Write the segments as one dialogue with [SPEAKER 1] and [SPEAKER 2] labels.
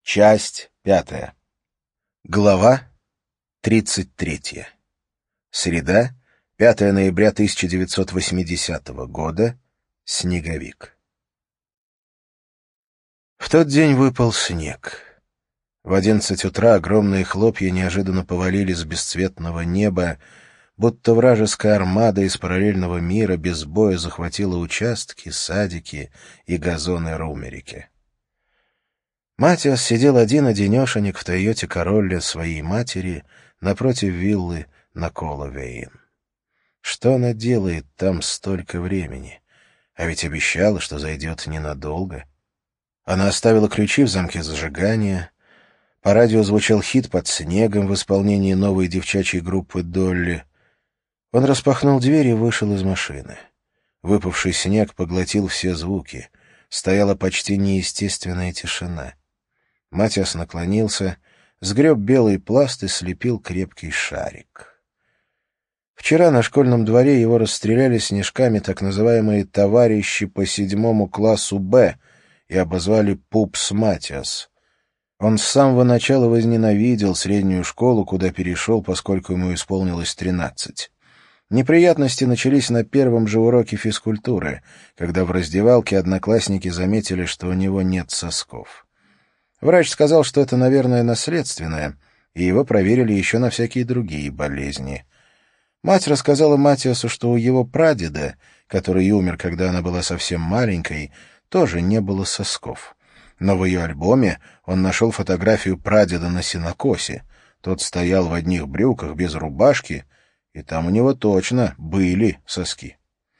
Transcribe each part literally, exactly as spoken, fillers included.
[SPEAKER 1] Часть пятая. Глава тридцать третья. Среда, пятое ноября тысяча девятьсот восьмидесятого года. Снеговик. В тот день выпал снег. В одиннадцать утра огромные хлопья неожиданно повалили с бесцветного неба, будто вражеская армада из параллельного мира без боя захватила участки, садики и газоны Румерики. Матиас сидел один-одинешенек в Тойоте Королле своей матери напротив виллы на Коловейн. Что она делает там столько времени? А ведь обещала, что зайдет ненадолго. Она оставила ключи в замке зажигания. По радио звучал хит «Под снегом» в исполнении новой девчачьей группы «Долли». Он распахнул дверь и вышел из машины. Выпавший снег поглотил все звуки. Стояла почти неестественная тишина. Матиас наклонился, сгреб белый пласт и слепил крепкий шарик. Вчера на школьном дворе его расстреляли снежками так называемые «товарищи по седьмому классу Б» и обозвали «Пупс Матиас». Он с самого начала возненавидел среднюю школу, куда перешел, поскольку ему исполнилось тринадцать. Неприятности начались на первом же уроке физкультуры, когда в раздевалке одноклассники заметили, что у него нет сосков. Врач сказал, что это, наверное, наследственное, и его проверили еще на всякие другие болезни. Мать рассказала Матиасу, что у его прадеда, который умер, когда она была совсем маленькой, тоже не было сосков. Но в ее альбоме он нашел фотографию прадеда на сенокосе. Тот стоял в одних брюках, без рубашки, и там у него точно были соски.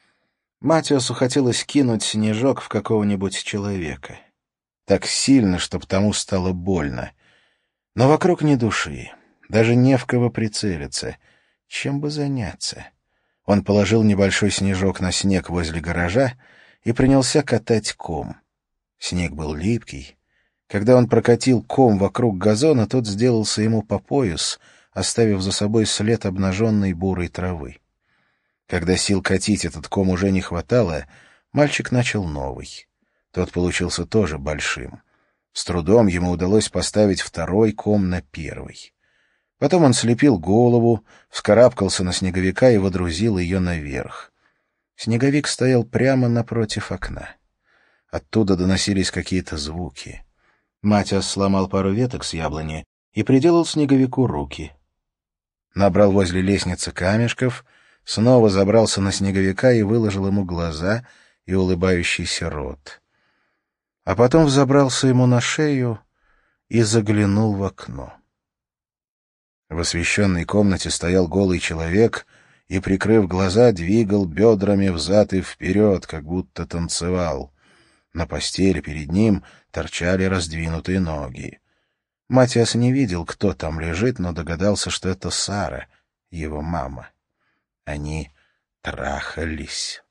[SPEAKER 1] Матиасу хотелось кинуть снежок в какого-нибудь человека. Так сильно, чтоб тому стало больно. Но вокруг ни души, даже не в кого прицелиться. Чем бы заняться? Он положил небольшой снежок на снег возле гаража и принялся катать ком. Снег был липкий. Когда он прокатил ком вокруг газона, тот сделался ему по пояс, оставив за собой след обнаженной бурой травы. Когда сил катить этот ком уже не хватало, мальчик начал новый. Тот получился тоже большим. С трудом ему удалось поставить второй ком на первый. Потом он слепил голову, вскарабкался на снеговика и водрузил ее наверх. Снеговик стоял прямо напротив окна. Оттуда доносились какие-то звуки. Матиас сломал пару веток с яблони и приделал снеговику руки. Набрал возле лестницы камешков, снова забрался на снеговика и выложил ему глаза и улыбающийся рот. А потом взобрался ему на шею и заглянул в окно. В освещенной комнате стоял голый человек и, прикрыв глаза, двигал бедрами взад и вперед, как будто танцевал. На постели перед ним торчали раздвинутые ноги. Матиас не видел, кто там лежит, но догадался, что это Сара, его мама. Они трахались.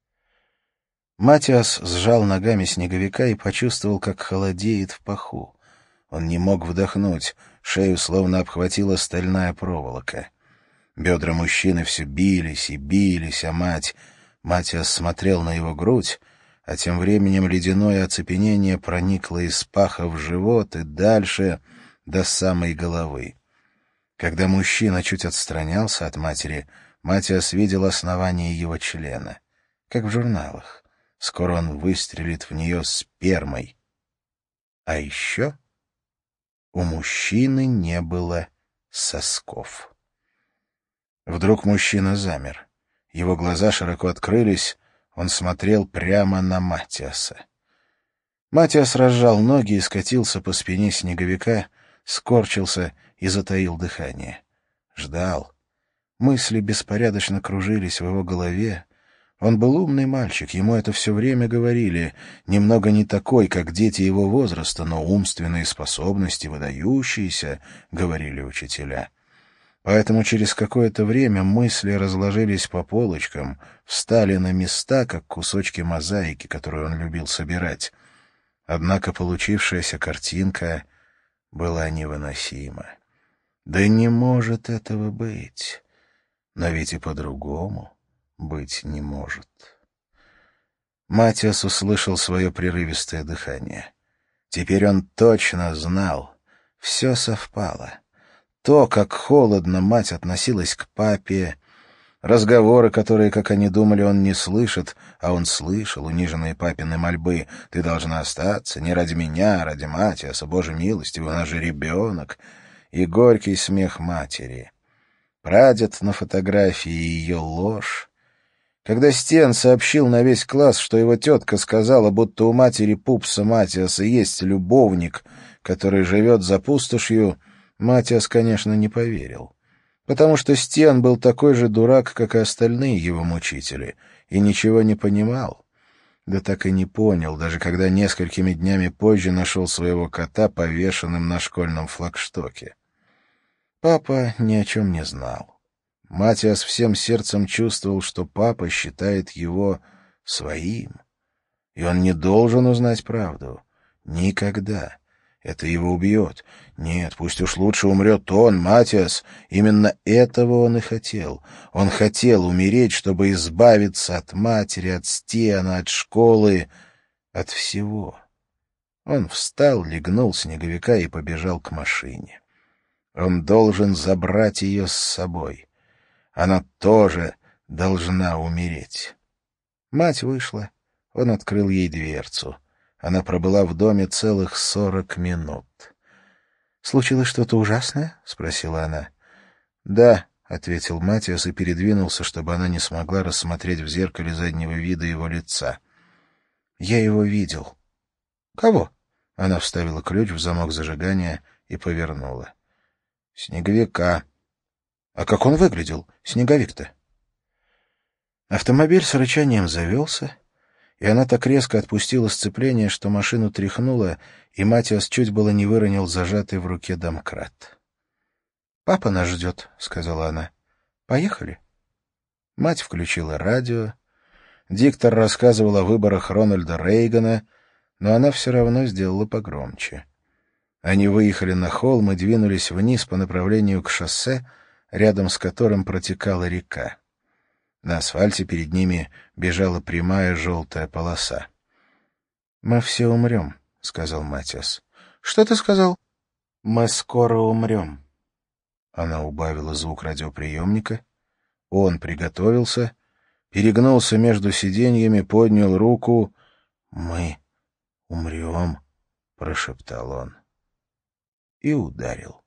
[SPEAKER 1] Матиас сжал ногами снеговика и почувствовал, как холодеет в паху. Он не мог вдохнуть, шею словно обхватила стальная проволока. Бедра мужчины все бились и бились, а мать... Матиас смотрел на его грудь, а тем временем ледяное оцепенение проникло из паха в живот и дальше до самой головы. Когда мужчина чуть отстранялся от матери, Матиас видел основание его члена, как в журналах. Скоро он выстрелит в нее спермой. А еще у мужчины не было сосков. Вдруг мужчина замер. Его глаза широко открылись, он смотрел прямо на Матиаса. Матиас разжал ноги и скатился по спине снеговика, скорчился и затаил дыхание. Ждал. Мысли беспорядочно кружились в его голове. Он был умный мальчик, ему это все время говорили, немного не такой, как дети его возраста, но умственные способности выдающиеся, говорили учителя. Поэтому через какое-то время мысли разложились по полочкам, встали на места, как кусочки мозаики, которую он любил собирать. Однако получившаяся картинка была невыносима. Да не может этого быть. Но ведь и по-другому быть не может. Матиас услышал свое прерывистое дыхание. Теперь он точно знал. Все совпало. То, как холодно мать относилась к папе, разговоры, которые, как они думали, он не слышит, а он слышал униженные папины мольбы. «Ты должна остаться, не ради меня, а ради Матиаса, Боже милостивый, у нас же ребенок». И горький смех матери. Прадед на фотографии и ее ложь. Когда Стен сообщил на весь класс, что его тетка сказала, будто у матери пупса Матиаса есть любовник, который живет за пустошью, Матиас, конечно, не поверил. Потому что Стен был такой же дурак, как и остальные его мучители, и ничего не понимал. Да так и не понял, даже когда несколькими днями позже нашел своего кота повешенным на школьном флагштоке. Папа ни о чем не знал. Матиас всем сердцем чувствовал, что папа считает его своим. И он не должен узнать правду. Никогда. Это его убьет. Нет, пусть уж лучше умрет он, Матиас. Именно этого он и хотел. Он хотел умереть, чтобы избавиться от матери, от Стена, от школы, от всего. Он встал, легнул снеговика и побежал к машине. Он должен забрать ее с собой. Она тоже должна умереть. Мать вышла. Он открыл ей дверцу. Она пробыла в доме целых сорок минут. «Случилось что-то ужасное?» — спросила она. «Да», — ответил Матиас и передвинулся, чтобы она не смогла рассмотреть в зеркале заднего вида его лица. «Я его видел». «Кого?» — она вставила ключ в замок зажигания и повернула. «Снеговика». «А как он выглядел, снеговик-то?» Автомобиль с рычанием завелся, и она так резко отпустила сцепление, что машину тряхнуло, и Матиас чуть было не выронил зажатый в руке домкрат. «Папа нас ждет», — сказала она. «Поехали». Мать включила радио. Диктор рассказывал о выборах Рональда Рейгана, но она все равно сделала погромче. Они выехали на холм и двинулись вниз по направлению к шоссе, рядом с которым протекала река. На асфальте перед ними бежала прямая желтая полоса. «Мы все умрем», — сказал Матиас. «Что ты сказал?» «Мы скоро умрем». Она убавила звук радиоприемника. Он приготовился, перегнулся между сиденьями, поднял руку. «Мы умрем», — прошептал он. И ударил.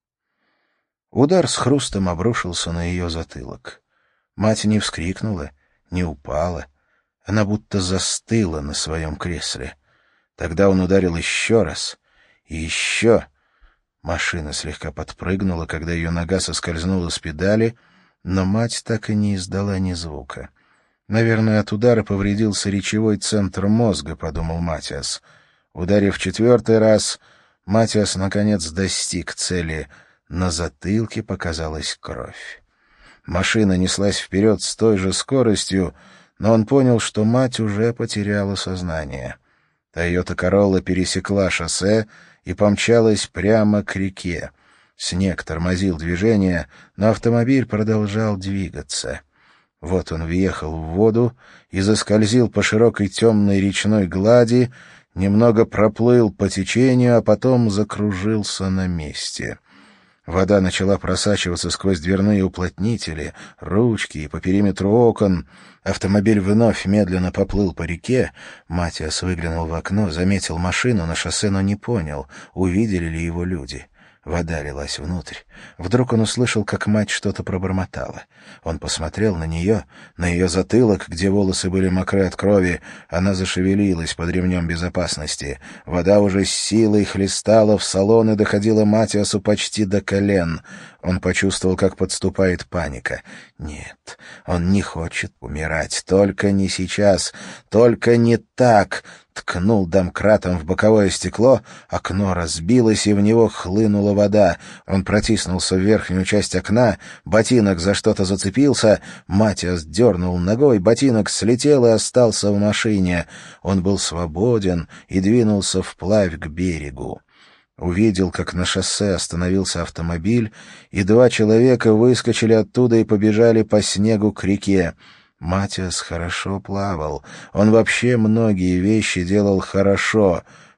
[SPEAKER 1] Удар с хрустом обрушился на ее затылок. Мать не вскрикнула, не упала. Она будто застыла на своем кресле. Тогда он ударил еще раз. И еще. Машина слегка подпрыгнула, когда ее нога соскользнула с педали, но мать так и не издала ни звука. «Наверное, от удара повредился речевой центр мозга», — подумал Матиас. Ударив четвертый раз, Матиас, наконец, достиг цели. На затылке показалась кровь. Машина неслась вперед с той же скоростью, но он понял, что мать уже потеряла сознание. Тойота Королла пересекла шоссе и помчалась прямо к реке. Снег тормозил движение, но автомобиль продолжал двигаться. Вот он въехал в воду и заскользил по широкой темной речной глади, немного проплыл по течению, а потом закружился на месте. Вода начала просачиваться сквозь дверные уплотнители, ручки и по периметру окон. Автомобиль вновь медленно поплыл по реке. Матиас выглянул в окно, заметил машину на шоссе, но не понял, увидели ли его люди. Вода лилась внутрь. Вдруг он услышал, как мать что-то пробормотала. Он посмотрел на нее, на ее затылок, где волосы были мокры от крови. Она зашевелилась под ремнем безопасности. Вода уже с силой хлестала в салон и доходила Матиасу почти до колен. Он почувствовал, как подступает паника. Нет, он не хочет умирать. Только не сейчас. Только не так. Ткнул домкратом в боковое стекло, окно разбилось, и в него хлынула вода. Он протиснулся в верхнюю часть окна, ботинок за что-то зацепился, Матиас дернул ногой, ботинок слетел и остался в машине. Он был свободен и двинулся вплавь к берегу. Увидел, как на шоссе остановился автомобиль, и два человека выскочили оттуда и побежали по снегу к реке. Матиас хорошо плавал. Он вообще многие вещи делал хорошо.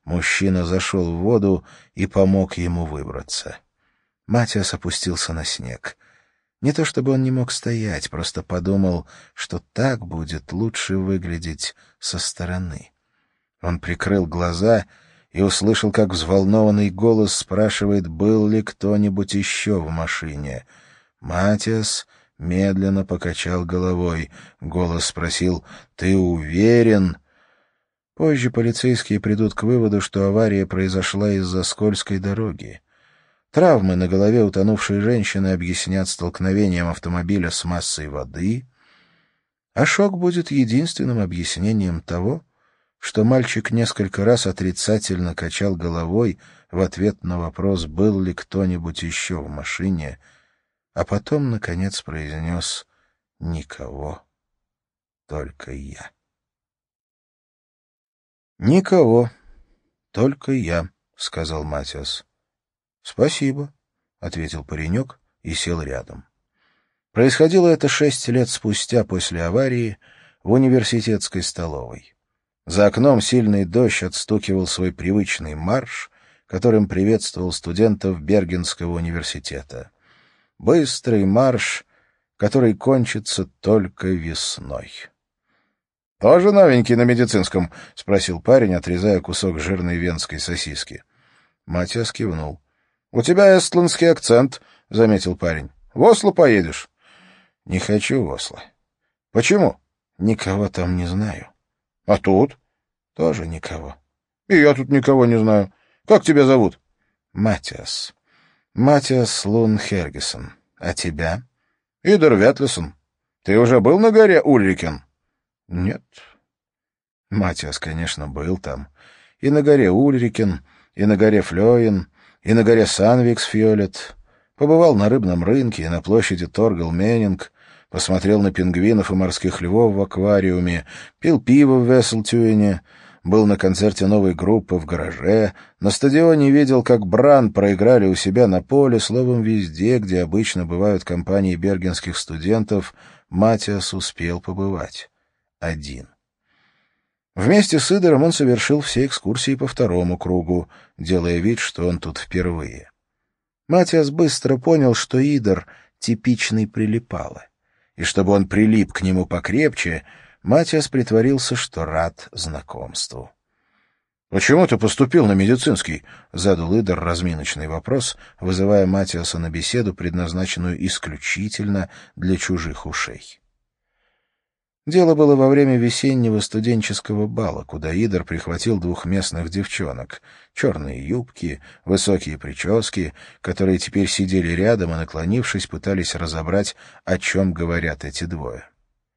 [SPEAKER 1] Мужчина зашел в воду и помог ему выбраться. Матиас опустился на снег. Не то чтобы он не мог стоять, просто подумал, что так будет лучше выглядеть со стороны. Он прикрыл глаза и услышал, как взволнованный голос спрашивает, был ли кто-нибудь еще в машине. Матиас медленно покачал головой. Голос спросил: «Ты уверен?» Позже полицейские придут к выводу, что авария произошла из-за скользкой дороги. Травмы на голове утонувшей женщины объяснят столкновением автомобиля с массой воды, а шок будет единственным объяснением того, что мальчик несколько раз отрицательно качал головой в ответ на вопрос, был ли кто-нибудь еще в машине, а потом, наконец, произнес: «Никого, только я». «Никого, только я», — сказал Матиас. «Спасибо», — ответил паренек и сел рядом. Происходило это шесть лет спустя после аварии в университетской столовой. За окном сильный дождь отстукивал свой привычный марш, которым приветствовал студентов Бергенского университета. Быстрый марш, который кончится только весной. «Тоже новенький на медицинском?» — спросил парень, отрезая кусок жирной венской сосиски. Матиас кивнул. «У тебя эстландский акцент», — заметил парень. «В Осло поедешь?» «Не хочу в Осло». «Почему?» «Никого там не знаю». «А тут?» «Тоже никого». «И я тут никого не знаю. Как тебя зовут?» «Матиас. Матиас Лун Хергисон. А тебя?» «Идер Ветлисон. Ты уже был на горе Ульрикен?» «Нет». Матиас, конечно, был там. И на горе Ульрикен, и на горе Флёен, и на горе Санвиксфьолет. Побывал на рыбном рынке и на площади Торгел-Меннинг, посмотрел на пингвинов и морских львов в аквариуме, пил пиво в Весселтюене, был на концерте новой группы в гараже, на стадионе видел, как Бран проиграли у себя на поле, словом, везде, где обычно бывают компании бергенских студентов, Матиас успел побывать. Один. Вместе с Идером он совершил все экскурсии по второму кругу, делая вид, что он тут впервые. Матиас быстро понял, что Идер — типичный прилипало, и чтобы он прилип к нему покрепче, Матиас притворился, что рад знакомству. «Почему ты поступил на медицинский?» — задал Идер разминочный вопрос, вызывая Матиаса на беседу, предназначенную исключительно для чужих ушей. Дело было во время весеннего студенческого бала, куда Идер прихватил двух местных девчонок. Черные юбки, высокие прически, которые теперь сидели рядом и, наклонившись, пытались разобрать, о чем говорят эти двое.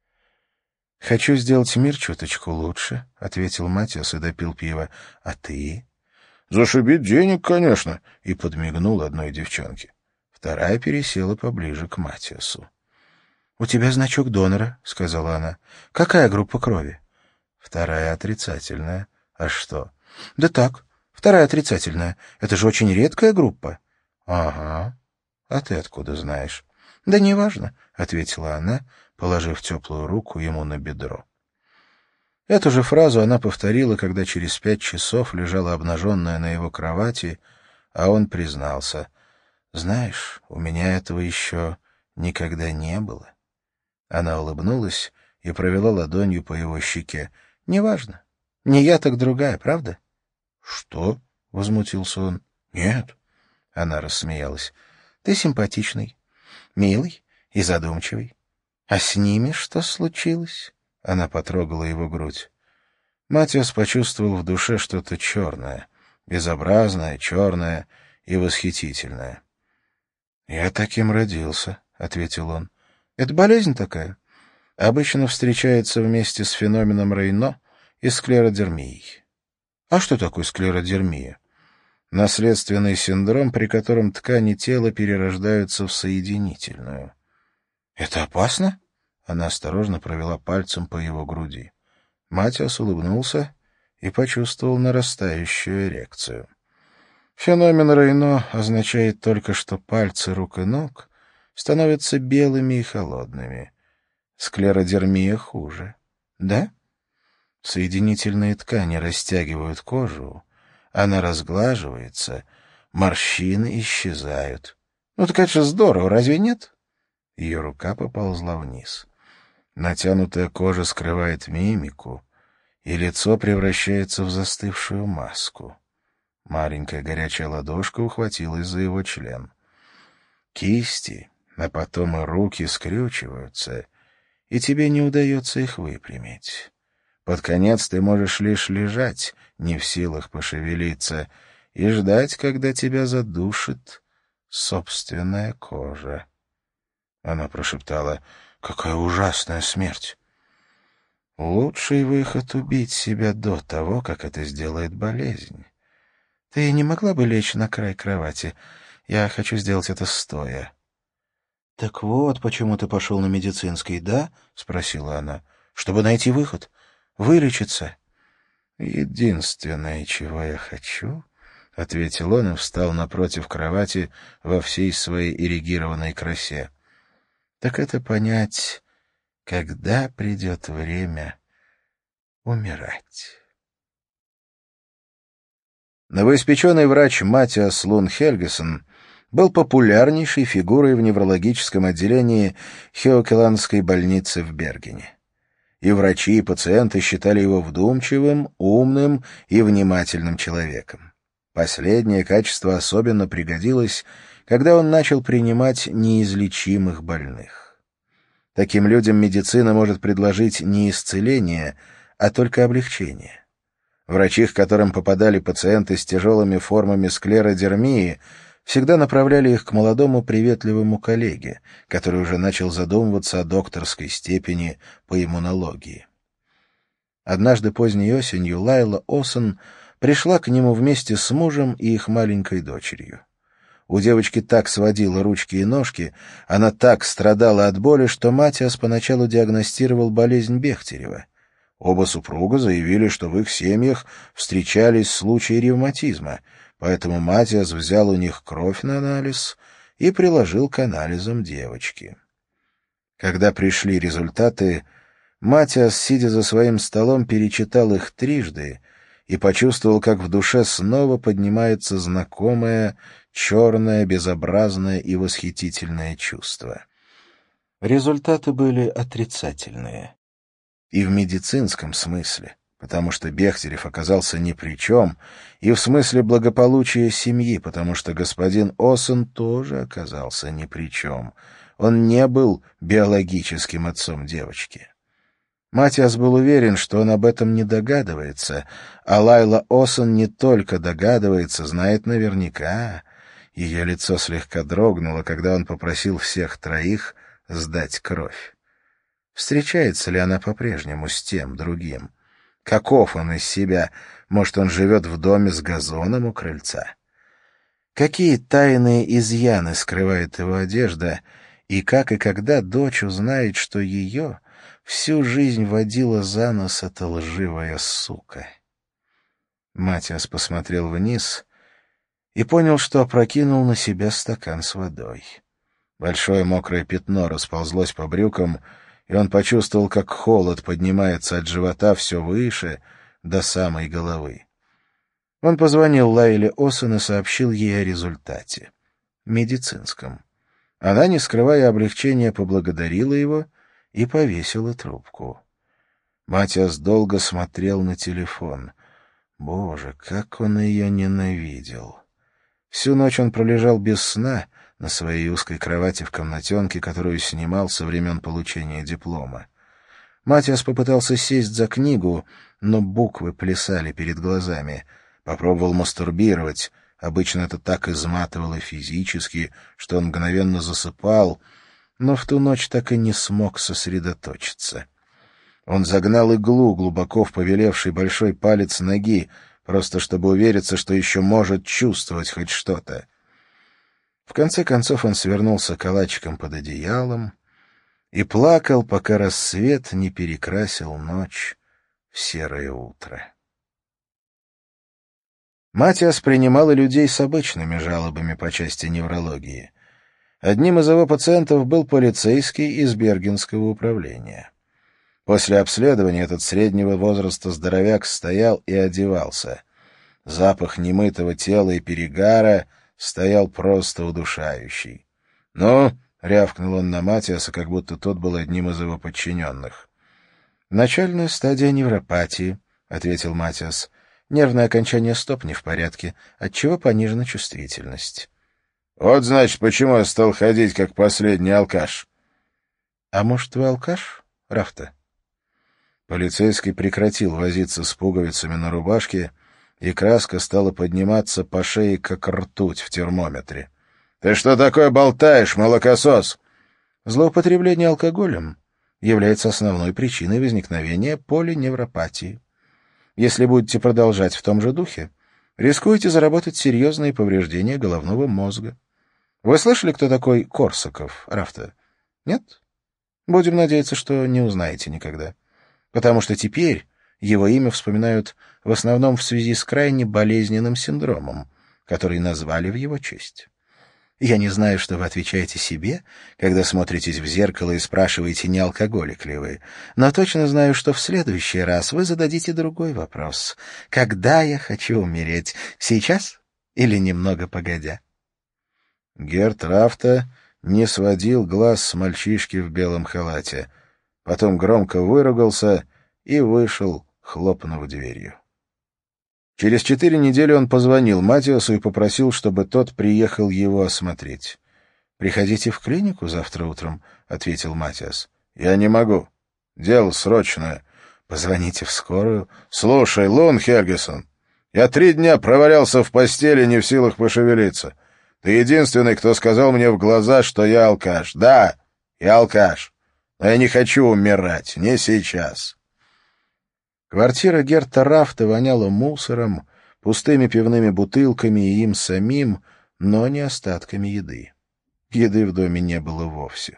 [SPEAKER 1] «Хочу сделать мир чуточку лучше», — ответил Матиас и допил пиво. «А ты?» «Зашибить денег, конечно», — и подмигнул одной девчонке. Вторая пересела поближе к Матиасу. «У тебя значок донора», — сказала она. «Какая группа крови?» «Вторая отрицательная». «А что?» «Да так, вторая отрицательная. Это же очень редкая группа». «Ага. А ты откуда знаешь?» «Да неважно», — ответила она, положив теплую руку ему на бедро. Эту же фразу она повторила, когда через пять часов лежала обнаженная на его кровати, а он признался: «Знаешь, у меня этого еще никогда не было». Она улыбнулась и провела ладонью по его щеке. «Неважно. Не я, так другая, правда?» «Что?» — возмутился он. «Нет». Она рассмеялась. «Ты симпатичный, милый и задумчивый. А с ними что случилось?» Она потрогала его грудь. Матиас почувствовал в душе что-то черное, безобразное, черное и восхитительное. «Я таким родился», — ответил он. «Это болезнь такая. Обычно встречается вместе с феноменом Рейно и склеродермией». «А что такое склеродермия?» «Наследственный синдром, при котором ткани тела перерождаются в соединительную». «Это опасно?» Она осторожно провела пальцем по его груди. Матиас улыбнулся и почувствовал нарастающую эрекцию. Феномен Рейно означает только, что пальцы рук и ног становятся белыми и холодными. Склеродермия хуже. Да? Соединительные ткани растягивают кожу, Она разглаживается, морщины исчезают. Ну так это же здорово, разве нет? Ее рука поползла вниз. Натянутая кожа скрывает мимику, и лицо превращается в застывшую маску. Маленькая горячая ладошка ухватилась за его член. Кисти, а потом и руки скрючиваются, и тебе не удается их выпрямить. Под конец ты можешь лишь лежать, не в силах пошевелиться, и ждать, когда тебя задушит собственная кожа. Она прошептала: «Какая ужасная смерть!» Лучший выход — убить себя до того, как это сделает болезнь. Ты не могла бы лечь на край кровати? Я хочу сделать это стоя. — Так вот, почему ты пошел на медицинский, да? — спросила она. — Чтобы найти выход, вылечиться. — Единственное, чего я хочу, — ответил он и встал напротив кровати во всей своей эрегированной красе, — так это понять, когда придет время умирать. Новоиспеченный врач Матиас Лун Хельгесон был популярнейшей фигурой в неврологическом отделении Хеокеландской больницы в Бергене. И врачи, и пациенты считали его вдумчивым, умным и внимательным человеком. Последнее качество особенно пригодилось, когда он начал принимать неизлечимых больных. Таким людям медицина может предложить не исцеление, а только облегчение. Врачи, к которым попадали пациенты с тяжелыми формами склеродермии, всегда направляли их к молодому приветливому коллеге, который уже начал задумываться о докторской степени по иммунологии. Однажды поздней осенью Лайла Осон пришла к нему вместе с мужем и их маленькой дочерью. У девочки так сводило ручки и ножки, она так страдала от боли, что Матиас поначалу диагностировал болезнь Бехтерева. Оба супруга заявили, что в их семьях встречались случаи ревматизма, поэтому Матиас взял у них кровь на анализ и приложил к анализам девочки. Когда пришли результаты, Матиас, сидя за своим столом, перечитал их трижды и почувствовал, как в душе снова поднимается знакомое, черное, безобразное и восхитительное чувство. Результаты были отрицательные. И в медицинском смысле, потому что Бехтерев оказался ни при чем, и в смысле благополучия семьи, потому что господин Осон тоже оказался ни при чем. Он не был биологическим отцом девочки. Матиас был уверен, что он об этом не догадывается, а Лайла Осон не только догадывается, знает наверняка. Ее лицо слегка дрогнуло, когда он попросил всех троих сдать кровь. Встречается ли она по-прежнему с тем другим? Каков он из себя? Может, он живет в доме с газоном у крыльца? Какие тайные изъяны скрывает его одежда, и как и когда дочь узнает, что ее всю жизнь водила за нос эта лживая сука? Матиас посмотрел вниз и понял, что опрокинул на себя стакан с водой. Большое мокрое пятно расползлось по брюкам, и он почувствовал, как холод поднимается от живота все выше, до самой головы. Он позвонил Лайле Осон и сообщил ей о результате. Медицинском. Она, не скрывая облегчения, поблагодарила его и повесила трубку. Матиас долго смотрел на телефон. Боже, как он ее ненавидел! Всю ночь он пролежал без сна на своей узкой кровати в комнатенке, которую снимал со времен получения диплома. Матиас попытался сесть за книгу, но буквы плясали перед глазами. Попробовал мастурбировать. Обычно это так изматывало физически, что он мгновенно засыпал, но в ту ночь так и не смог сосредоточиться. Он загнал иглу глубоко в повелевший большой палец ноги, просто чтобы увериться, что еще может чувствовать хоть что-то. В конце концов он свернулся калачиком под одеялом и плакал, пока рассвет не перекрасил ночь в серое утро. Матиас принимал и людей с обычными жалобами по части неврологии. Одним из его пациентов был полицейский из Бергенского управления. После обследования этот среднего возраста здоровяк стоял и одевался. Запах немытого тела и перегара стоял просто удушающий. — Ну, — рявкнул он на Матиаса, как будто тот был одним из его подчиненных. — Начальная стадия невропатии, — ответил Матиас. — Нервное окончание стоп не в порядке, отчего понижена чувствительность. — Вот, значит, почему я стал ходить, как последний алкаш. — А может, вы алкаш, Рафта? Полицейский прекратил возиться с пуговицами на рубашке, и краска стала подниматься по шее, как ртуть в термометре. — Ты что такое болтаешь, молокосос? Злоупотребление алкоголем является основной причиной возникновения полиневропатии. Если будете продолжать в том же духе, рискуете заработать серьезные повреждения головного мозга. Вы слышали, кто такой Корсаков, Рафта? Нет? Будем надеяться, что не узнаете никогда. Потому что теперь его имя вспоминают в основном в связи с крайне болезненным синдромом, который назвали в его честь. Я не знаю, что вы отвечаете себе, когда смотритесь в зеркало и спрашиваете, не алкоголик ли вы, но точно знаю, что в следующий раз вы зададите другой вопрос. Когда я хочу умереть? Сейчас или немного погодя? Герт Рафта не сводил глаз с мальчишки в белом халате, потом громко выругался и вышел, хлопнув дверью. Через четыре недели он позвонил Матиасу и попросил, чтобы тот приехал его осмотреть. — Приходите в клинику завтра утром, — ответил Матиас. — Я не могу. Дело срочное. — Позвоните в скорую. — Слушай, Лун Хельгесон, я три дня провалялся в постели, не в силах пошевелиться. Ты единственный, кто сказал мне в глаза, что я алкаш. Да, я алкаш. Но я не хочу умирать. Не сейчас. Квартира Герта Рафта воняла мусором, пустыми пивными бутылками и им самим, но не остатками еды. Еды в доме не было вовсе.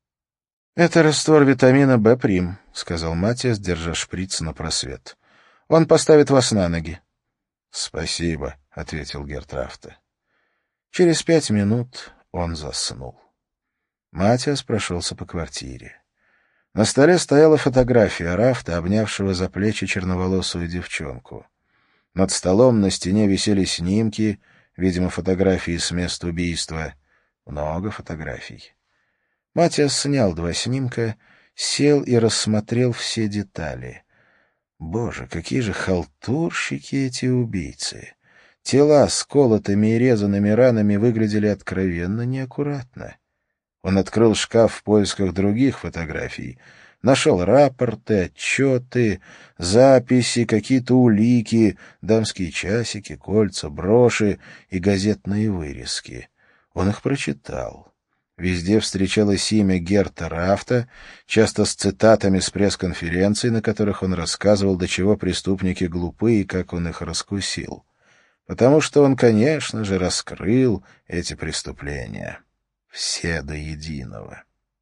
[SPEAKER 1] — Это раствор витамина Б', — сказал Матиас, держа шприц на просвет. — Он поставит вас на ноги. — Спасибо, — ответил Герт Рафта. Через пять минут он заснул. Матиас прошелся по квартире. На столе стояла фотография Рафта, обнявшего за плечи черноволосую девчонку. Над столом на стене висели снимки, видимо, фотографии с места убийства. Много фотографий. Матиас снял два снимка, сел и рассмотрел все детали. Боже, какие же халтурщики эти убийцы! Тела с колотыми и резанными ранами выглядели откровенно неаккуратно. Он открыл шкаф в поисках других фотографий, нашел рапорты, отчеты, записи, какие-то улики, дамские часики, кольца, броши и газетные вырезки. Он их прочитал. Везде встречалось имя Герта Рафта, часто с цитатами с пресс-конференций, на которых он рассказывал, до чего преступники глупы и как он их раскусил. Потому что он, конечно же, раскрыл эти преступления. Все до единого.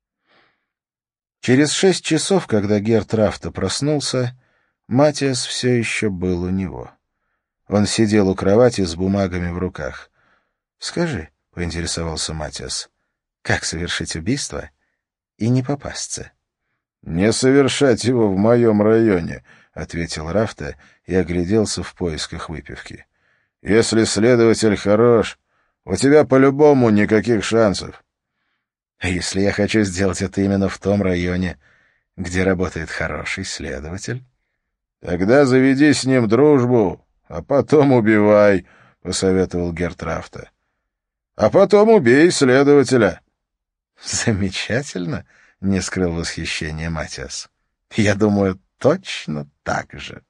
[SPEAKER 1] Через шесть часов, когда Герт Рафта проснулся, Матиас все еще был у него. Он сидел у кровати с бумагами в руках. — Скажи, — поинтересовался Матиас, — как совершить убийство и не попасться? — Не совершать его в моем районе, — ответил Рафта и огляделся в поисках выпивки. — Если следователь хорош, у тебя по-любому никаких шансов. А если я хочу сделать это именно в том районе, где работает хороший следователь? — Тогда заведи с ним дружбу, а потом убивай, — посоветовал Герт Рафта. — А потом убей следователя. — Замечательно, — не скрыл восхищения Матиас. — Я думаю, точно так же.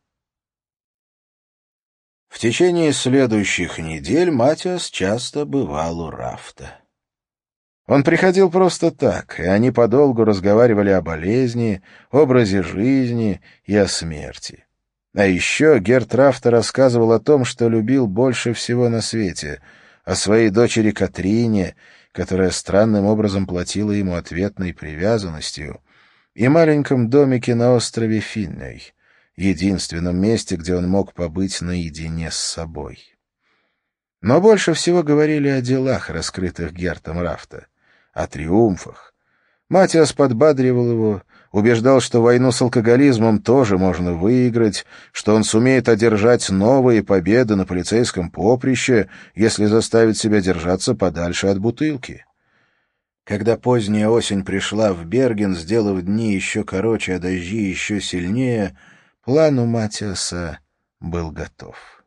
[SPEAKER 1] В течение следующих недель Матиас часто бывал у Рафта. Он приходил просто так, и они подолгу разговаривали о болезни, образе жизни и о смерти. А еще Герт Рафта рассказывал о том, что любил больше всего на свете, о своей дочери Катрине, которая странным образом платила ему ответной привязанностью, и маленьком домике на острове Финной, единственном месте, где он мог побыть наедине с собой. Но больше всего говорили о делах, раскрытых Гертом Рафта, о триумфах, Матиас подбадривал его, убеждал, что войну с алкоголизмом тоже можно выиграть, что он сумеет одержать новые победы на полицейском поприще, если заставит себя держаться подальше от бутылки. Когда поздняя осень пришла в Берген, сделав дни еще короче, а дожди еще сильнее, план у Матиаса был готов.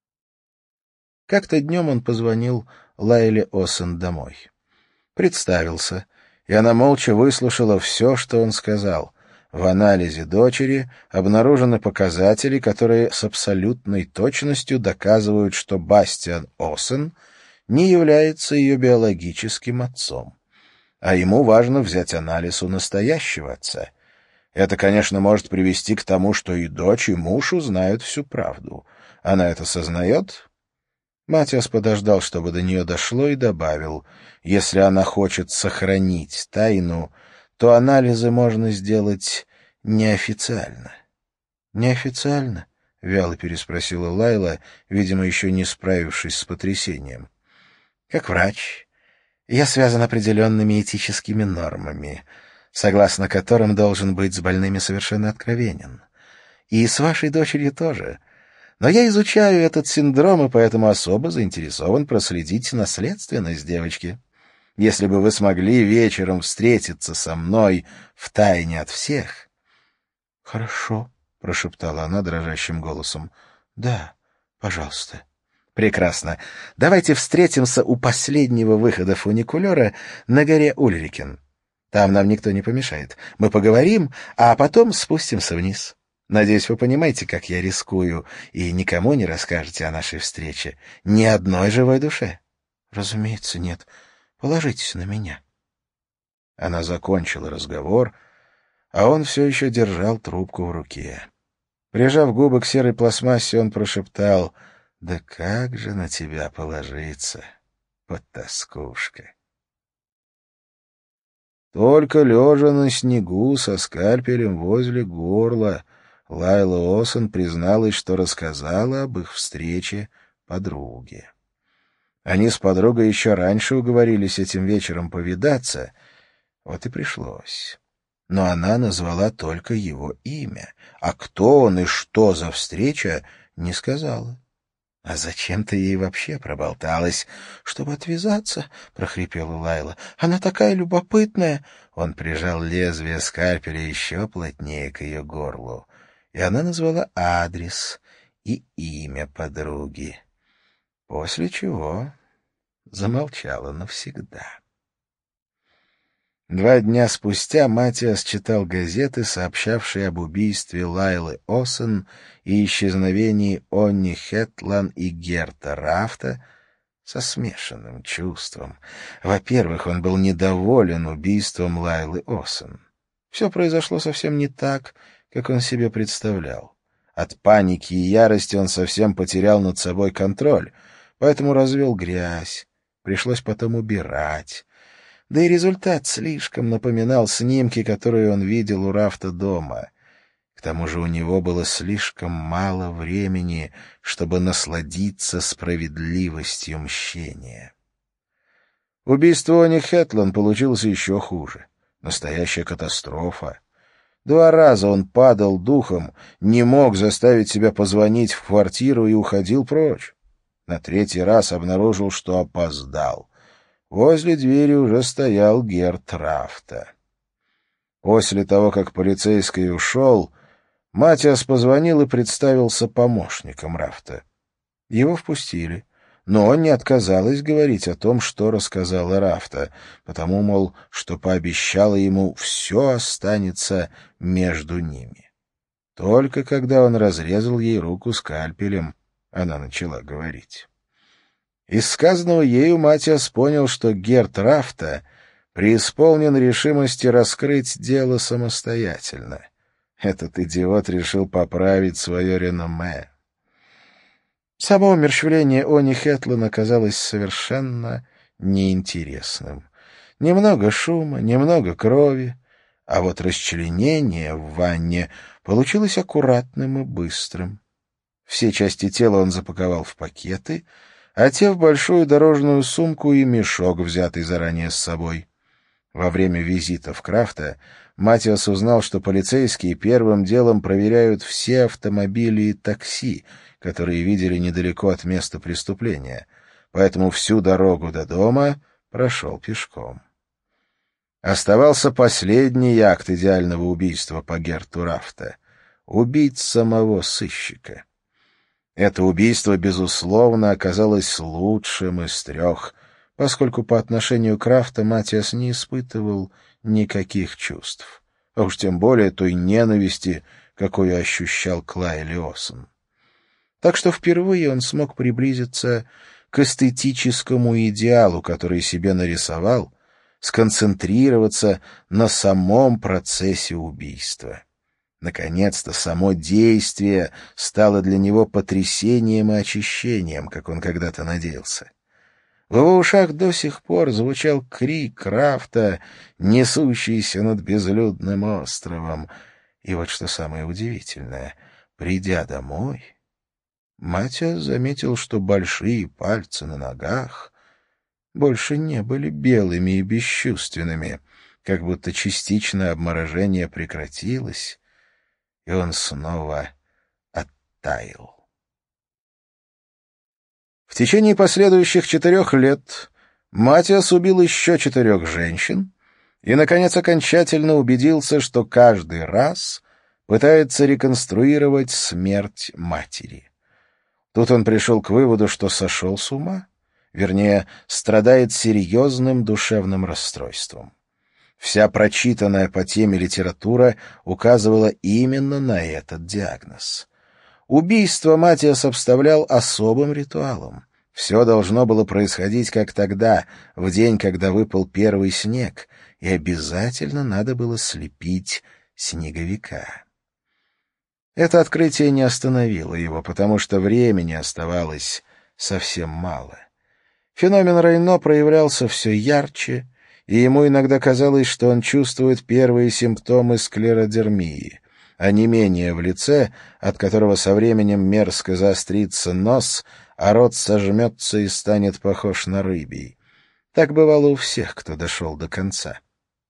[SPEAKER 1] Как-то днем он позвонил Лайле Оссен домой. Представился, и она молча выслушала все, что он сказал. В анализе дочери обнаружены показатели, которые с абсолютной точностью доказывают, что Бастиан Оссен не является ее биологическим отцом. А ему важно взять анализ у настоящего отца. Это, конечно, может привести к тому, что и дочь, и муж узнают всю правду. Она это сознает? Матиас подождал, чтобы до нее дошло, и добавил, если она хочет сохранить тайну, то анализы можно сделать неофициально. «Неофициально?» — вяло переспросила Лайла, видимо, еще не справившись с потрясением. «Как врач, я связан определенными этическими нормами, согласно которым должен быть с больными совершенно откровенен. И с вашей дочерью тоже. Но я изучаю этот синдром, и поэтому особо заинтересован проследить наследственность девочки. Если бы вы смогли вечером встретиться со мной втайне от всех...» «Хорошо», — прошептала она дрожащим голосом. «Да, пожалуйста». «Прекрасно. Давайте встретимся у последнего выхода фуникулера на горе Ульрикен. Там нам никто не помешает. Мы поговорим, а потом спустимся вниз. Надеюсь, вы понимаете, как я рискую, и никому не расскажете о нашей встрече. Ни одной живой душе». «Разумеется, нет. Положитесь на меня». Она закончила разговор, а он все еще держал трубку в руке. Прижав губы к серой пластмассе, он прошептал: «Да как же на тебя положиться, потаскушка!» Только лежа на снегу со скальпелем возле горла, Лайла Оссен призналась, что рассказала об их встрече подруге. Они с подругой еще раньше уговорились этим вечером повидаться, вот и пришлось. Но она назвала только его имя, а кто он и что за встреча, не сказала. «А зачем ты ей вообще проболталась?» «Чтобы отвязаться», — прохрипела Лайла. «Она такая любопытная». Он прижал лезвие скальпеля еще плотнее к ее горлу, и она назвала адрес и имя подруги, после чего замолчала навсегда. Два дня спустя Матиас читал газеты, сообщавшие об убийстве Лайлы Оссен и исчезновении Онни Хетлан и Герта Рафта, со смешанным чувством. Во-первых, он был недоволен убийством Лайлы Оссен. Все произошло совсем не так, как он себе представлял. От паники и ярости он совсем потерял над собой контроль, поэтому развел грязь. Пришлось потом убирать. Да и результат слишком напоминал снимки, которые он видел у Рафта дома. К тому же у него было слишком мало времени, чтобы насладиться справедливостью мщения. Убийство Они Хетлан получилось еще хуже. Настоящая катастрофа. Два раза он падал духом, не мог заставить себя позвонить в квартиру и уходил прочь. На третий раз обнаружил, что опоздал. Возле двери уже стоял Герт Рафта. После того, как полицейский ушел, Матиас позвонил и представился помощником Рафта. Его впустили, но он не отказалась говорить о том, что рассказала Рафта, потому, мол, что пообещала ему, все останется между ними. Только когда он разрезал ей руку скальпелем, она начала говорить. Из сказанного ею Матиас понял, что Герт Рафта преисполнен решимости раскрыть дело самостоятельно. Этот идиот решил поправить свое реноме. Само умерщвление Они Хетлан оказалось совершенно неинтересным. Немного шума, немного крови, а вот расчленение в ванне получилось аккуратным и быстрым. Все части тела он запаковал в пакеты, а те в большую дорожную сумку и мешок, взятый заранее с собой. Во время визитов Крафта Матиас узнал, что полицейские первым делом проверяют все автомобили и такси, которые видели недалеко от места преступления, поэтому всю дорогу до дома прошел пешком. Оставался последний акт идеального убийства по Герту Рафта — убить самого сыщика. Это убийство, безусловно, оказалось лучшим из трех, поскольку по отношению к Рафта Матиас не испытывал никаких чувств, а уж тем более той ненависти, какую ощущал к Лайле Осон. Так что впервые он смог приблизиться к эстетическому идеалу, который себе нарисовал, сконцентрироваться на самом процессе убийства. Наконец-то само действие стало для него потрясением и очищением, как он когда-то надеялся. В его ушах до сих пор звучал крик Крафта, несущийся над безлюдным островом. И вот что самое удивительное, придя домой, Матиас заметил, что большие пальцы на ногах больше не были белыми и бесчувственными, как будто частичное обморожение прекратилось, и он снова оттаял. В течение последующих четырех лет Матиас убил еще четырех женщин и, наконец, окончательно убедился, что каждый раз пытается реконструировать смерть матери. Тут он пришел к выводу, что сошел с ума, вернее, страдает серьезным душевным расстройством. Вся прочитанная по теме литература указывала именно на этот диагноз. Убийство Матиас обставлял особым ритуалом. Все должно было происходить как тогда, в день, когда выпал первый снег, и обязательно надо было слепить снеговика. Это открытие не остановило его, потому что времени оставалось совсем мало. Феномен Рейно проявлялся все ярче, и ему иногда казалось, что он чувствует первые симптомы склеродермии, онемение в лице, от которого со временем мерзко заострится нос, а рот сожмется и станет похож на рыбий. Так бывало у всех, кто дошел до конца.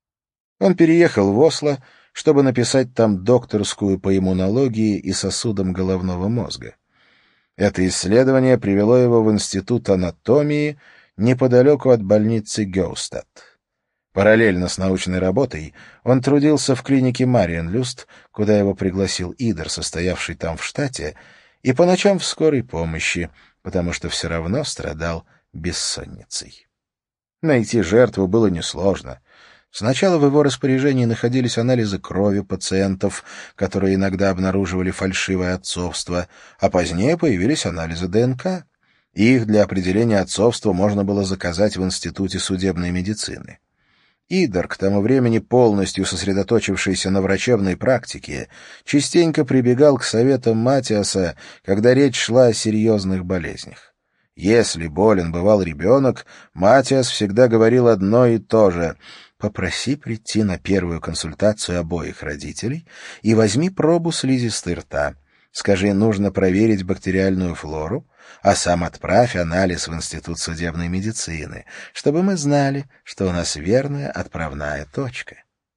[SPEAKER 1] Он переехал в Осло, чтобы написать там докторскую по иммунологии и сосудам головного мозга. Это исследование привело его в Институт анатомии неподалеку от больницы Гёустад. Параллельно с научной работой он трудился в клинике Мариенлюст, куда его пригласил Идер, состоявший там в штате, и по ночам в скорой помощи, потому что все равно страдал бессонницей. Найти жертву было несложно. Сначала в его распоряжении находились анализы крови пациентов, которые иногда обнаруживали фальшивое отцовство, а позднее появились анализы ДНК. Их для определения отцовства можно было заказать в Институте судебной медицины. Идер, к тому времени полностью сосредоточившийся на врачебной практике, частенько прибегал к советам Матиаса, когда речь шла о серьезных болезнях. Если болен бывал ребенок, Матиас всегда говорил одно и то же — попроси прийти на первую консультацию обоих родителей и возьми пробу слизистой рта. Скажи, нужно проверить бактериальную флору, а сам отправь анализ в Институт судебной медицины, чтобы мы знали, что у нас верная отправная точка.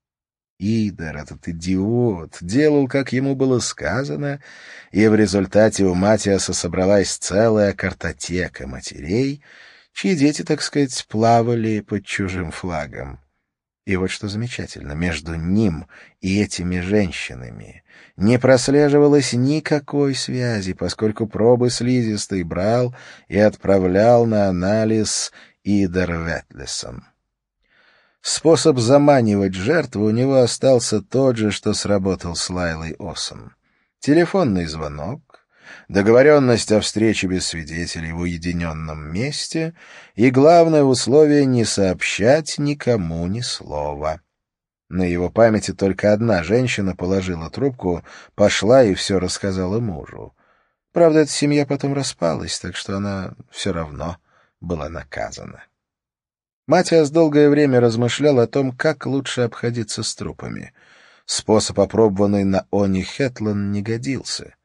[SPEAKER 1] Идер, этот идиот, делал, как ему было сказано, и в результате у Матиаса собралась целая картотека матерей, чьи дети, так сказать, плавали под чужим флагом. И вот что замечательно, между ним и этими женщинами не прослеживалось никакой связи, поскольку пробы слизистой брал и отправлял на анализ Идер Ветлесон. Способ заманивать жертву у него остался тот же, что сработал с Лайлой Осон. Телефонный звонок, договоренность о встрече без свидетелей в уединенном месте и главное условие — не сообщать никому ни слова. На его памяти только одна женщина положила трубку, пошла и все рассказала мужу. Правда, эта семья потом распалась, так что она все равно была наказана. Матиас долгое время размышлял о том, как лучше обходиться с трупами. Способ, опробованный на Они Хэтлон, не годился.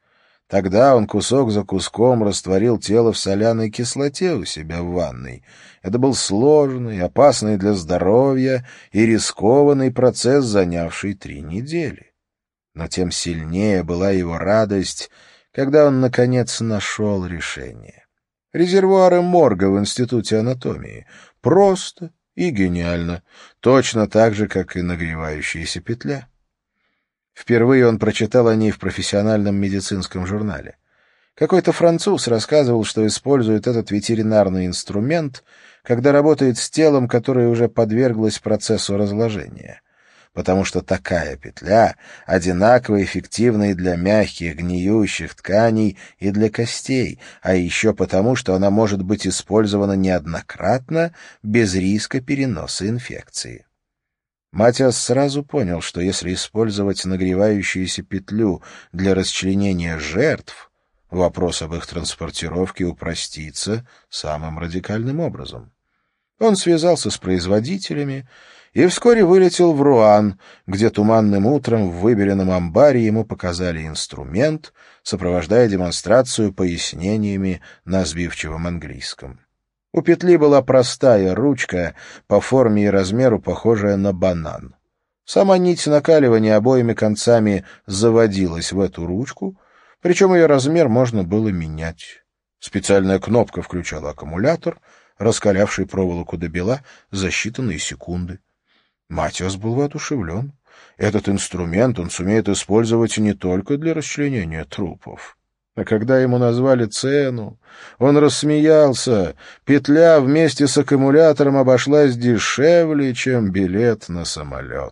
[SPEAKER 1] Тогда он кусок за куском растворил тело в соляной кислоте у себя в ванной. Это был сложный, опасный для здоровья и рискованный процесс, занявший три недели. Но тем сильнее была его радость, когда он, наконец, нашел решение. Резервуары морга в Институте анатомии. Просто и гениально. Точно так же, как и нагревающаяся петля. Впервые он прочитал о ней в профессиональном медицинском журнале. Какой-то француз рассказывал, что использует этот ветеринарный инструмент, когда работает с телом, которое уже подверглось процессу разложения. Потому что такая петля одинаково эффективна и для мягких гниющих тканей, и для костей, а еще потому, что она может быть использована неоднократно без риска переноса инфекции. Матиас сразу понял, что если использовать нагревающуюся петлю для расчленения жертв, вопрос об их транспортировке упростится самым радикальным образом. Он связался с производителями и вскоре вылетел в Руан, где туманным утром в выбеленном амбаре ему показали инструмент, сопровождая демонстрацию пояснениями на сбивчивом английском. У петли была простая ручка, по форме и размеру похожая на банан. Сама нить накаливания обоими концами заводилась в эту ручку, причем ее размер можно было менять. Специальная кнопка включала аккумулятор, раскалявший проволоку до бела за считанные секунды. Матиас был воодушевлен. Этот инструмент он сумеет использовать не только для расчленения трупов. А когда ему назвали цену, он рассмеялся. Петля вместе с аккумулятором обошлась дешевле, чем билет на самолет.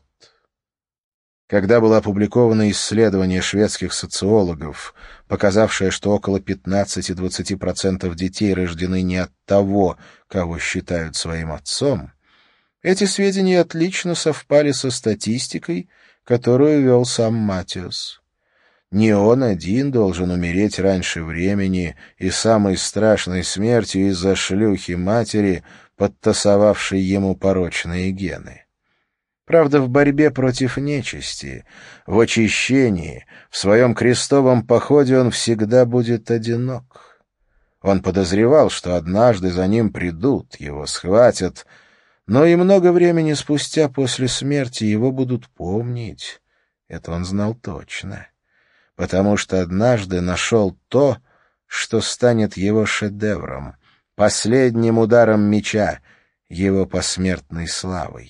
[SPEAKER 1] Когда было опубликовано исследование шведских социологов, показавшее, что около пятнадцати-двадцати процентов детей рождены не от того, кого считают своим отцом, эти сведения отлично совпали со статистикой, которую вел сам Матиас. Не он один должен умереть раньше времени и самой страшной смертью из-за шлюхи матери, подтасовавшей ему порочные гены. Правда, в борьбе против нечисти, в очищении, в своем крестовом походе он всегда будет одинок. Он подозревал, что однажды за ним придут, его схватят, но и много времени спустя после смерти его будут помнить. Это он знал точно. Потому что однажды нашел то, что станет его шедевром, последним ударом меча, его посмертной славой.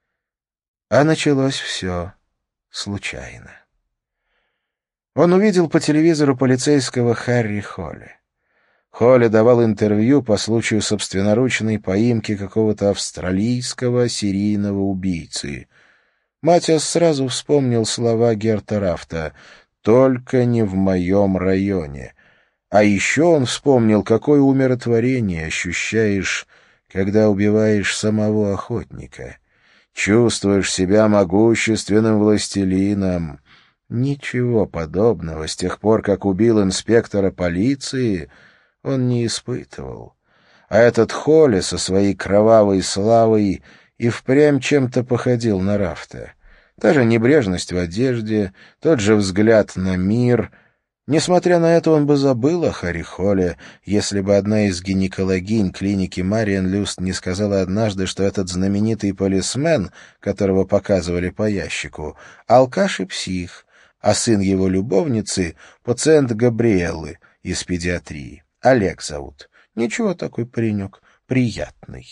[SPEAKER 1] А началось все случайно. Он увидел по телевизору полицейского Харри Холли. Холли давал интервью по случаю собственноручной поимки какого-то австралийского серийного убийцы. Матиас сразу вспомнил слова Герта Рафта «Только не в моем районе». А еще он вспомнил, какое умиротворение ощущаешь, когда убиваешь самого охотника. Чувствуешь себя могущественным властелином. Ничего подобного с тех пор, как убил инспектора полиции, он не испытывал. А этот Холли со своей кровавой славой и впрямь чем-то походил на Рафта. Та же небрежность в одежде, тот же взгляд на мир. Несмотря на это, он бы забыл о Харри Холле, если бы одна из гинекологинь клиники Мариан Люст не сказала однажды, что этот знаменитый полисмен, которого показывали по ящику, алкаш и псих, а сын его любовницы — пациент Габриэллы из педиатрии. Олег зовут. Ничего, такой паренек, приятный.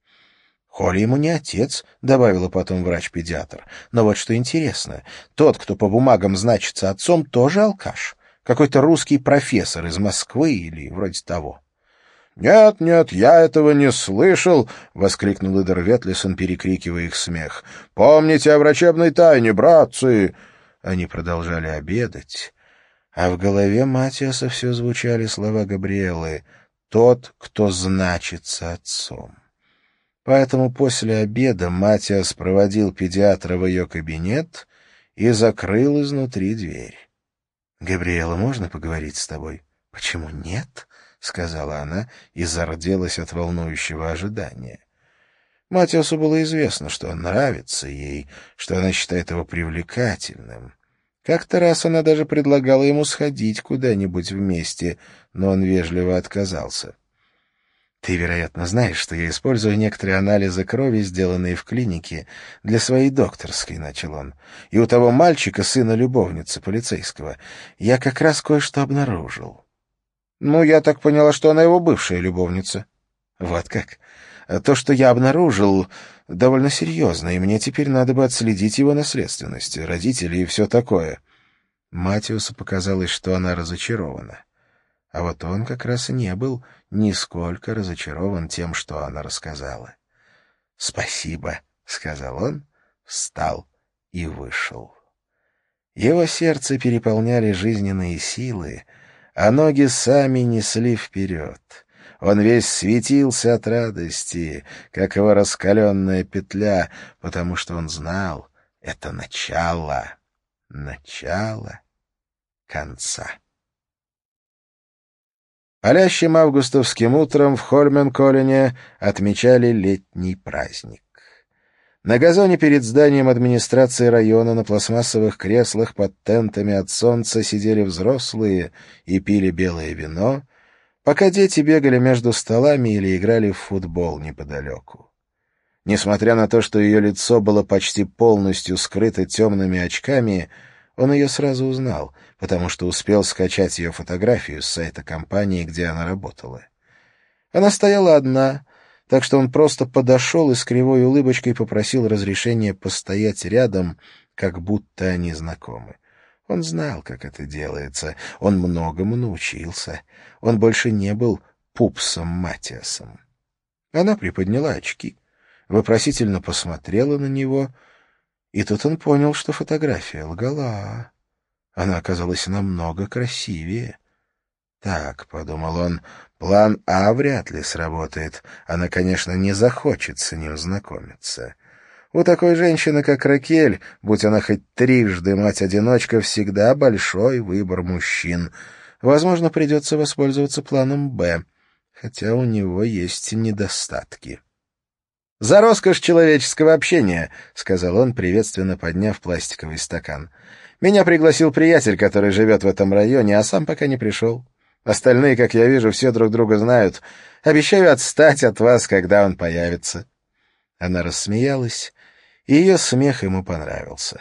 [SPEAKER 1] Холли ему не отец, — добавила потом врач-педиатр. Но вот что интересно, тот, кто по бумагам значится отцом, тоже алкаш. Какой-то русский профессор из Москвы или вроде того. «Нет, нет, я этого не слышал!» — воскликнул Идер Ветлисон, перекрикивая их смех. «Помните о врачебной тайне, братцы!» Они продолжали обедать, а в голове Матиаса все звучали слова Габриэллы «тот, кто значится отцом». Поэтому после обеда Матиас проводил педиатра в ее кабинет и закрыл изнутри дверь. «Габриэла, можно поговорить с тобой?» «Почему нет?» — сказала она и зарделась от волнующего ожидания. Матиасу было известно, что он нравится ей, что она считает его привлекательным. Как-то раз она даже предлагала ему сходить куда-нибудь вместе, но он вежливо отказался. «Ты, вероятно, знаешь, что я использую некоторые анализы крови, сделанные в клинике, для своей докторской», — начал он. «И у того мальчика, сына любовницы полицейского, я как раз кое-что обнаружил». «Ну, я так поняла, что она его бывшая любовница». «Вот как. То, что я обнаружил, довольно серьезно, и мне теперь надо бы отследить его наследственность, родителей и все такое». Матиусу показалось, что она разочарована. А вот он как раз и не был нисколько разочарован тем, что она рассказала. «Спасибо», — сказал он, встал и вышел. Его сердце переполняли жизненные силы, а ноги сами несли вперед. Он весь светился от радости, как его раскаленная петля, потому что он знал — это начало, начало конца. Палящим августовским утром в Хольменколлене отмечали летний праздник. На газоне перед зданием администрации района на пластмассовых креслах под тентами от солнца сидели взрослые и пили белое вино, пока дети бегали между столами или играли в футбол неподалеку. Несмотря на то, что ее лицо было почти полностью скрыто темными очками, он ее сразу узнал, потому что успел скачать ее фотографию с сайта компании, где она работала. Она стояла одна, так что он просто подошел и с кривой улыбочкой попросил разрешения постоять рядом, как будто они знакомы. Он знал, как это делается, он многому научился. Он больше не был пупсом Матиасом. Она приподняла очки, вопросительно посмотрела на него, и тут он понял, что фотография лгала. Она оказалась намного красивее. «Так», — подумал он, — «план А вряд ли сработает. Она, конечно, не захочет с ним знакомиться. У такой женщины, как Ракель, будь она хоть трижды мать-одиночка, всегда большой выбор мужчин. Возможно, придется воспользоваться планом Б, хотя у него есть недостатки». «За роскошь человеческого общения», — сказал он, приветственно подняв пластиковый стакан. «Меня пригласил приятель, который живет в этом районе, а сам пока не пришел. Остальные, как я вижу, все друг друга знают. Обещаю отстать от вас, когда он появится». Она рассмеялась, и ее смех ему понравился.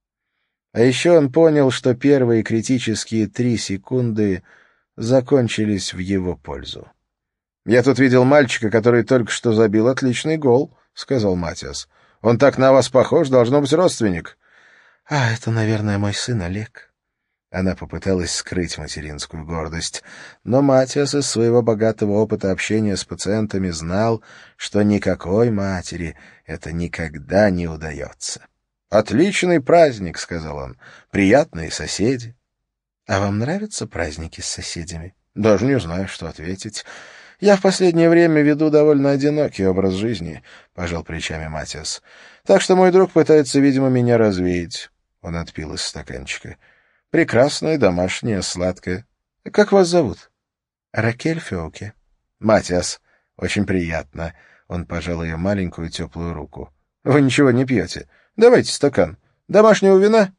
[SPEAKER 1] А еще он понял, что первые критические три секунды закончились в его пользу. «Я тут видел мальчика, который только что забил отличный гол», — сказал Матиас. «Он так на вас похож, должно быть родственник». «А, это, наверное, мой сын Олег». Она попыталась скрыть материнскую гордость, но Матиас из своего богатого опыта общения с пациентами знал, что никакой матери это никогда не удается. «Отличный праздник», — сказал он, — «приятные соседи». «А вам нравятся праздники с соседями?» «Даже не знаю, что ответить». «Я в последнее время веду довольно одинокий образ жизни», — пожал плечами Матиас. «Так что мой друг пытается, видимо, меня развеять». Он отпил из стаканчика. «Прекрасное, домашнее, сладкое. Как вас зовут?» «Ракель Феоке». «Матиас, очень приятно». Он пожал ее маленькую теплую руку. «Вы ничего не пьете? Давайте стакан. Домашнего вина?»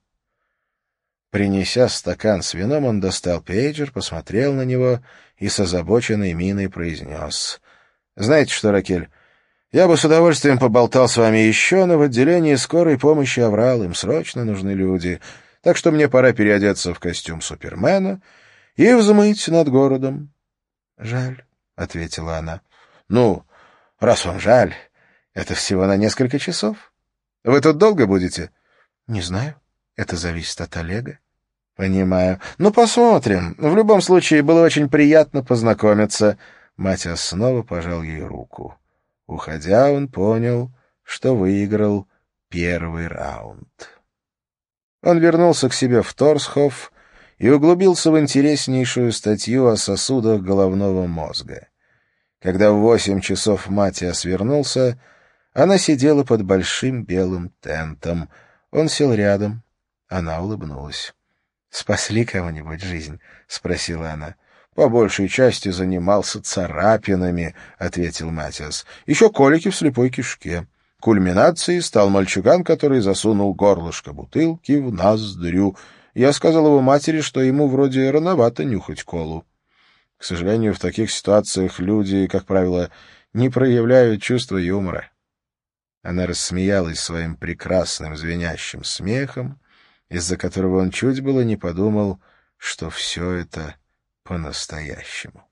[SPEAKER 1] Принеся стакан с вином, он достал пейджер, посмотрел на него и с озабоченной миной произнес. «Знаете что, Ракель, я бы с удовольствием поболтал с вами еще, но в отделении скорой помощи оврал, им срочно нужны люди, так что мне пора переодеться в костюм Супермена и взмыть над городом». «Жаль», — ответила она. «Ну, раз вам жаль, это всего на несколько часов. Вы тут долго будете?» «Не знаю. Это зависит от Олега». «Понимаю. Ну, посмотрим. В любом случае, было очень приятно познакомиться». Матиас снова пожал ей руку. Уходя, он понял, что выиграл первый раунд. Он вернулся к себе в Торсхоф и углубился в интереснейшую статью о сосудах головного мозга. Когда в восемь часов Матиас вернулся, она сидела под большим белым тентом. Он сел рядом. Она улыбнулась. «Спасли кому-нибудь жизнь?» — спросила она. «По большей части занимался царапинами», — ответил Матиас. «Еще колики в слепой кишке. Кульминацией стал мальчуган, который засунул горлышко бутылки в ноздрю. Я сказал его матери, что ему вроде рановато нюхать колу. К сожалению, в таких ситуациях люди, как правило, не проявляют чувства юмора. Она рассмеялась своим прекрасным звенящим смехом, из-за которого он чуть было не подумал, что все это по-настоящему.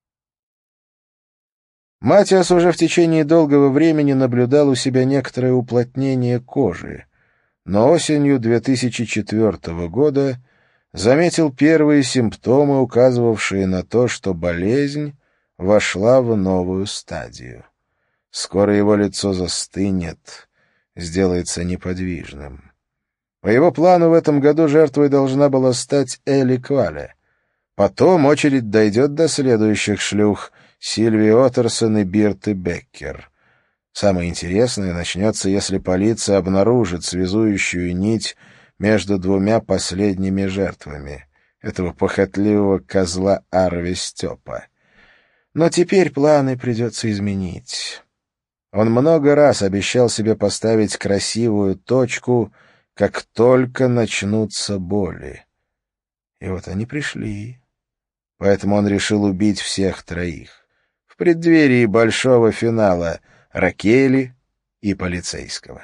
[SPEAKER 1] Матиас уже в течение долгого времени наблюдал у себя некоторое уплотнение кожи, но осенью две тысячи четвёртого года заметил первые симптомы, указывавшие на то, что болезнь вошла в новую стадию. Скоро его лицо застынет, сделается неподвижным. По его плану в этом году жертвой должна была стать Элли Квале. Потом очередь дойдет до следующих шлюх — Сильвии Оттерсон и Бирты Беккер. Самое интересное начнется, если полиция обнаружит связующую нить между двумя последними жертвами этого похотливого козла Арви Степа. Но теперь планы придется изменить. Он много раз обещал себе поставить красивую точку, как только начнутся боли. И вот они пришли. Поэтому он решил убить всех троих. В преддверии большого финала Ракели и полицейского.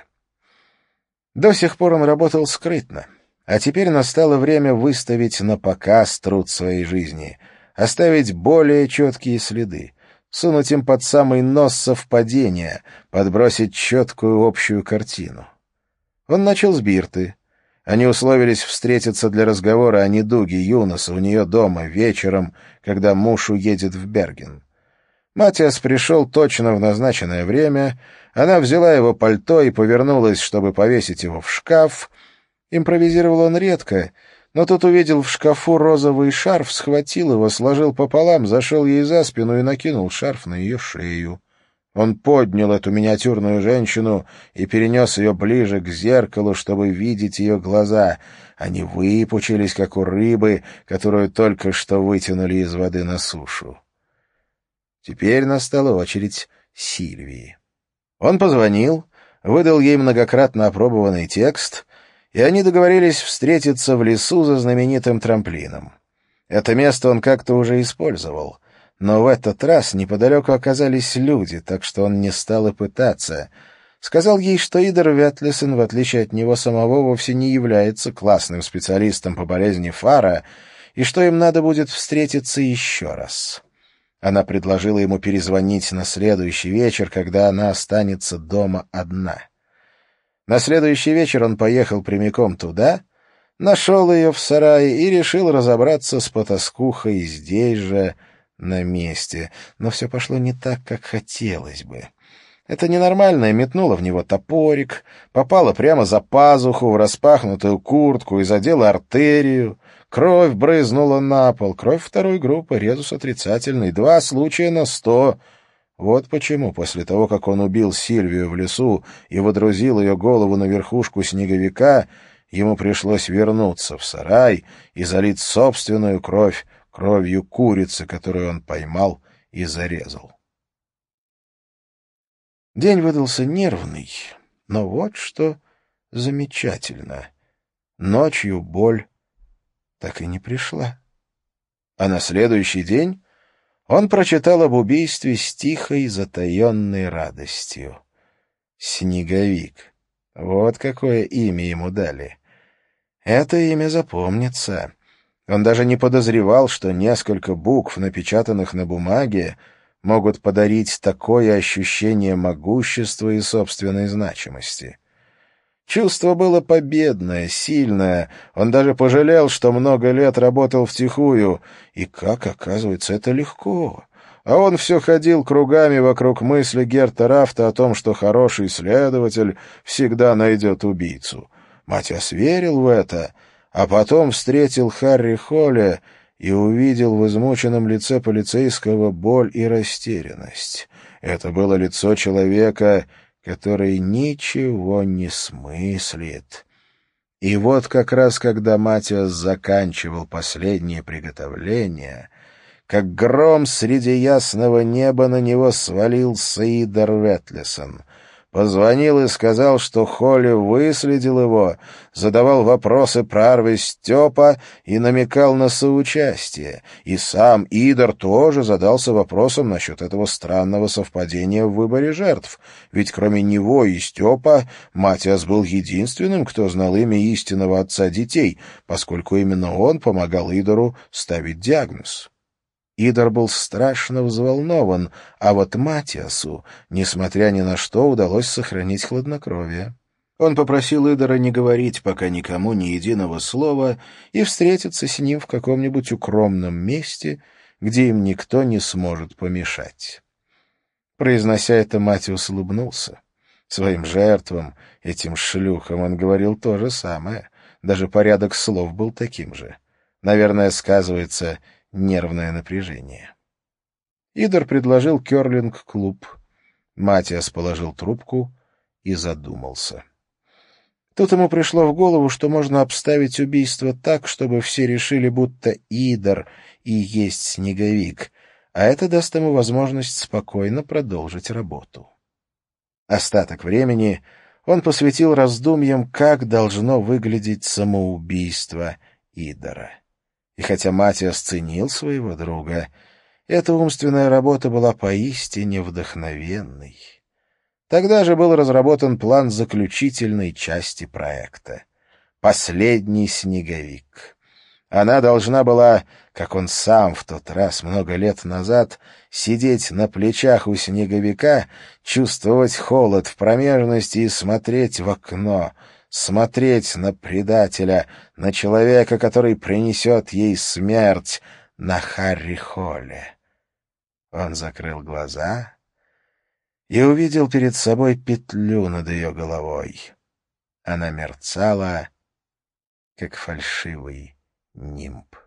[SPEAKER 1] До сих пор он работал скрытно, а теперь настало время выставить на показ труд своей жизни, оставить более четкие следы, сунуть им под самый нос совпадения, подбросить четкую общую картину. Он начал с Бирты. Они условились встретиться для разговора о недуге Юноса у нее дома вечером, когда муж уедет в Берген. Матиас пришел точно в назначенное время, она взяла его пальто и повернулась, чтобы повесить его в шкаф. Импровизировал он редко, но тут увидел в шкафу розовый шарф, схватил его, сложил пополам, зашел ей за спину и накинул шарф на ее шею. Он поднял эту миниатюрную женщину и перенес ее ближе к зеркалу, чтобы видеть ее глаза. Они выпучились, как у рыбы, которую только что вытянули из воды на сушу. Теперь настала очередь Сильвии. Он позвонил, выдал ей многократно опробованный текст, и они договорились встретиться в лесу за знаменитым трамплином. Это место он как-то уже использовал, но в этот раз неподалеку оказались люди, так что он не стал и пытаться. Сказал ей, что Идер Ветлесен, в отличие от него самого, вовсе не является классным специалистом по болезни Фара, и что им надо будет встретиться еще раз. Она предложила ему перезвонить на следующий вечер, когда она останется дома одна. На следующий вечер он поехал прямиком туда, нашел ее в сарае и решил разобраться с потаскухой здесь же, на месте. Но все пошло не так, как хотелось бы. Это ненормальное метнуло в него топорик, попало прямо за пазуху в распахнутую куртку и задело артерию. Кровь брызнула на пол. Кровь второй группы, резус отрицательный. Два случая на сто. Вот почему после того, как он убил Сильвию в лесу и водрузил ее голову на верхушку снеговика, ему пришлось вернуться в сарай и залить собственную кровь кровью курицы, которую он поймал и зарезал. День выдался нервный, но вот что замечательно. Ночью боль так и не пришла. А на следующий день он прочитал об убийстве с тихой, затаенной радостью. Снеговик. Вот какое имя ему дали. Это имя запомнится. Он даже не подозревал, что несколько букв, напечатанных на бумаге, могут подарить такое ощущение могущества и собственной значимости. Чувство было победное, сильное. Он даже пожалел, что много лет работал втихую. И как, оказывается, это легко. А он все ходил кругами вокруг мысли Герта Рафта о том, что хороший следователь всегда найдет убийцу. Матиас верил в это, а потом встретил Харри Холле и увидел в измученном лице полицейского боль и растерянность. Это было лицо человека, который ничего не смыслит. И вот как раз когда Матиас заканчивал последние приготовления, как гром среди ясного неба на него свалился Идер Ветлесен. Позвонил и сказал, что Холли выследил его, задавал вопросы про Арви Степа и намекал на соучастие. И сам Идор тоже задался вопросом насчет этого странного совпадения в выборе жертв. Ведь кроме него и Степа Матиас был единственным, кто знал имя истинного отца детей, поскольку именно он помогал Идору ставить диагноз. Идор был страшно взволнован, а вот Матиасу, несмотря ни на что, удалось сохранить хладнокровие. Он попросил Идора не говорить пока никому ни единого слова и встретиться с ним в каком-нибудь укромном месте, где им никто не сможет помешать. Произнося это, Матиас улыбнулся. Своим жертвам, этим шлюхам, он говорил то же самое. Даже порядок слов был таким же. Наверное, сказывается нервное напряжение. Идор предложил кёрлинг-клуб. Матиас положил трубку и задумался. Тут ему пришло в голову, что можно обставить убийство так, чтобы все решили, будто Идор и есть Снеговик, а это даст ему возможность спокойно продолжить работу. Остаток времени он посвятил раздумьям, как должно выглядеть самоубийство Идора. И хотя Матиас ценил своего друга, эта умственная работа была поистине вдохновенной. Тогда же был разработан план заключительной части проекта — «Последний снеговик». Она должна была, как он сам в тот раз много лет назад, сидеть на плечах у снеговика, чувствовать холод в промежности и смотреть в окно — смотреть на предателя, на человека, который принесет ей смерть, на Харри Холле. Он закрыл глаза и увидел перед собой петлю над ее головой. Она мерцала, как фальшивый нимб.